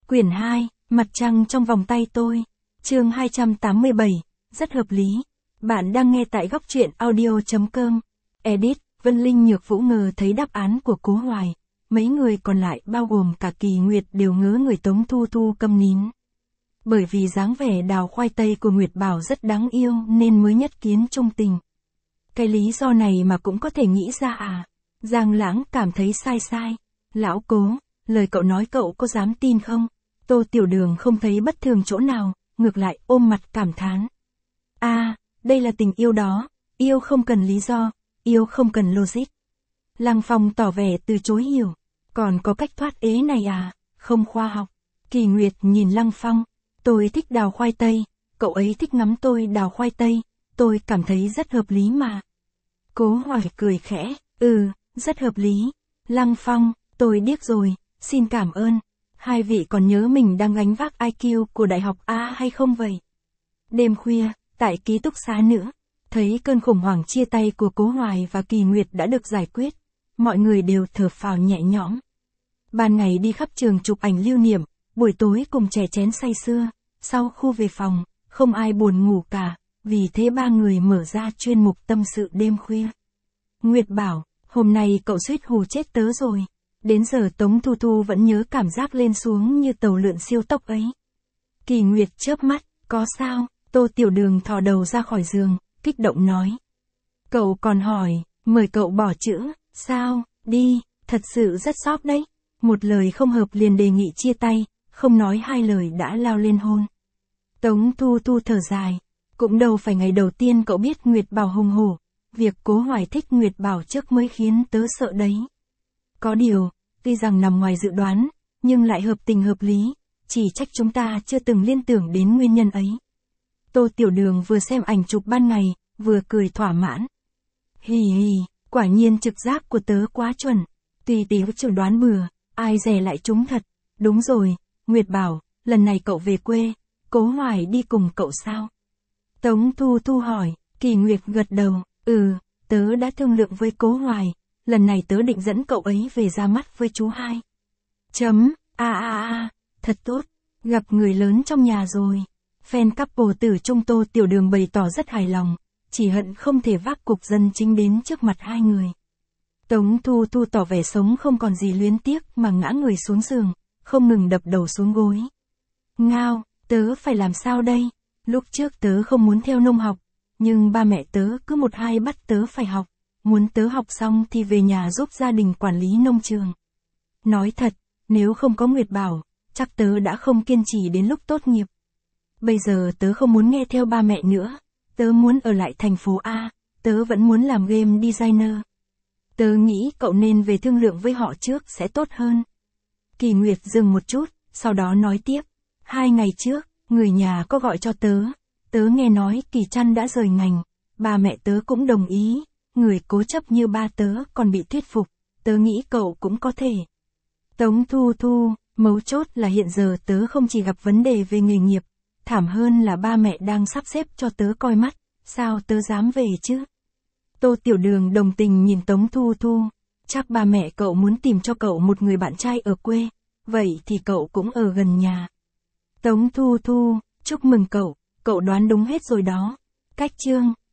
Quyển 2, Mặt trăng trong vòng tay tôi. Chương 287, rất hợp lý. Bạn đang nghe tại góc truyện audio.com. Edit, Vân Linh Nhược Vũ ngờ thấy đáp án của Cố Hoài. Mấy người còn lại bao gồm cả Kỳ Nguyệt đều ngớ người Tống Thu Thu câm nín. Bởi vì dáng vẻ đào khoai tây của Nguyệt Bảo rất đáng yêu nên mới nhất kiến trung tình. Cái lý do này mà cũng có thể nghĩ ra à? Giang Lãng cảm thấy sai. Lão Cố, lời cậu nói cậu có dám tin không? Tô Tiểu Đường không thấy bất thường chỗ nào, ngược lại ôm mặt cảm thán. Đây là tình yêu đó, yêu không cần lý do, yêu không cần logic. Lăng Phong tỏ vẻ từ chối hiểu, còn có cách thoát ế này à, không khoa học. Kỳ Nguyệt nhìn Lăng Phong, tôi thích đào khoai tây, cậu ấy thích ngắm tôi đào khoai tây, tôi cảm thấy rất hợp lý mà. Cố Hoài cười khẽ, rất hợp lý. Lăng Phong, tôi điếc rồi, xin cảm ơn. Hai vị còn nhớ mình đang gánh vác IQ của đại học A hay không vậy? Đêm khuya, tại ký túc xá nữa, thấy cơn khủng hoảng chia tay của Cố Hoài và Kỳ Nguyệt đã được giải quyết, mọi người đều thở phào nhẹ nhõm. Ban ngày đi khắp trường chụp ảnh lưu niệm, buổi tối cùng chè chén say sưa, sau khu về phòng, không ai buồn ngủ cả, vì thế ba người mở ra chuyên mục tâm sự đêm khuya. Nguyệt bảo, hôm nay cậu suýt hù chết tớ rồi. Đến giờ Tống Thu Thu vẫn nhớ cảm giác lên xuống như tàu lượn siêu tốc ấy. Kỳ Nguyệt chớp mắt, có sao? Tô Tiểu Đường thò đầu ra khỏi giường, kích động nói. Cậu còn hỏi, mời cậu bỏ chữ, sao, đi, thật sự rất xóp đấy. Một lời không hợp liền đề nghị chia tay, không nói hai lời đã lao lên hôn. Tống Thu Thu thở dài, cũng đâu phải ngày đầu tiên cậu biết Nguyệt Bảo hùng hổ, việc Cố Hoài thích Nguyệt Bảo trước mới khiến tớ sợ đấy. Có điều, tuy rằng nằm ngoài dự đoán, nhưng lại hợp tình hợp lý, chỉ trách chúng ta chưa từng liên tưởng đến nguyên nhân ấy. Tô Tiểu Đường vừa xem ảnh chụp ban ngày, vừa cười thỏa mãn. Hì, quả nhiên trực giác của tớ quá chuẩn, tùy tí chừng đoán bừa, ai dè lại trúng thật. Đúng rồi, Nguyệt Bảo, lần này cậu về quê, Cố Hoài đi cùng cậu sao? Tống Thu Thu hỏi, Kỳ Nguyệt gật đầu, tớ đã thương lượng với Cố Hoài. Lần này tớ định dẫn cậu ấy về ra mắt với chú hai. Thật tốt, gặp người lớn trong nhà rồi. Fan couple tử trung Tô Tiểu Đường bày tỏ rất hài lòng, chỉ hận không thể vác cục dân chính đến trước mặt hai người. Tống Thu Thu tỏ vẻ sống không còn gì luyến tiếc mà ngã người xuống giường, không ngừng đập đầu xuống gối. Ngao, tớ phải làm sao đây? Lúc trước tớ không muốn theo nông học, nhưng ba mẹ tớ cứ một hai bắt tớ phải học. Muốn tớ học xong thì về nhà giúp gia đình quản lý nông trường. Nói thật, nếu không có Nguyệt Bảo, chắc tớ đã không kiên trì đến lúc tốt nghiệp. Bây giờ tớ không muốn nghe theo ba mẹ nữa, tớ muốn ở lại thành phố A, tớ vẫn muốn làm game designer. Tớ nghĩ cậu nên về thương lượng với họ trước sẽ tốt hơn. Kỳ Nguyệt dừng một chút, sau đó nói tiếp. 2 ngày trước, người nhà có gọi cho tớ. Tớ nghe nói Kỳ Trăn đã rời ngành, ba mẹ tớ cũng đồng ý. Người cố chấp như ba tớ còn bị thuyết phục, tớ nghĩ cậu cũng có thể. Tống Thu Thu, mấu chốt là hiện giờ tớ không chỉ gặp vấn đề về nghề nghiệp, thảm hơn là ba mẹ đang sắp xếp cho tớ coi mắt, sao tớ dám về chứ? Tô Tiểu Đường đồng tình nhìn Tống Thu Thu, chắc ba mẹ cậu muốn tìm cho cậu một người bạn trai ở quê, vậy thì cậu cũng ở gần nhà. Tống Thu Thu, chúc mừng cậu đoán đúng hết rồi đó. Cách chương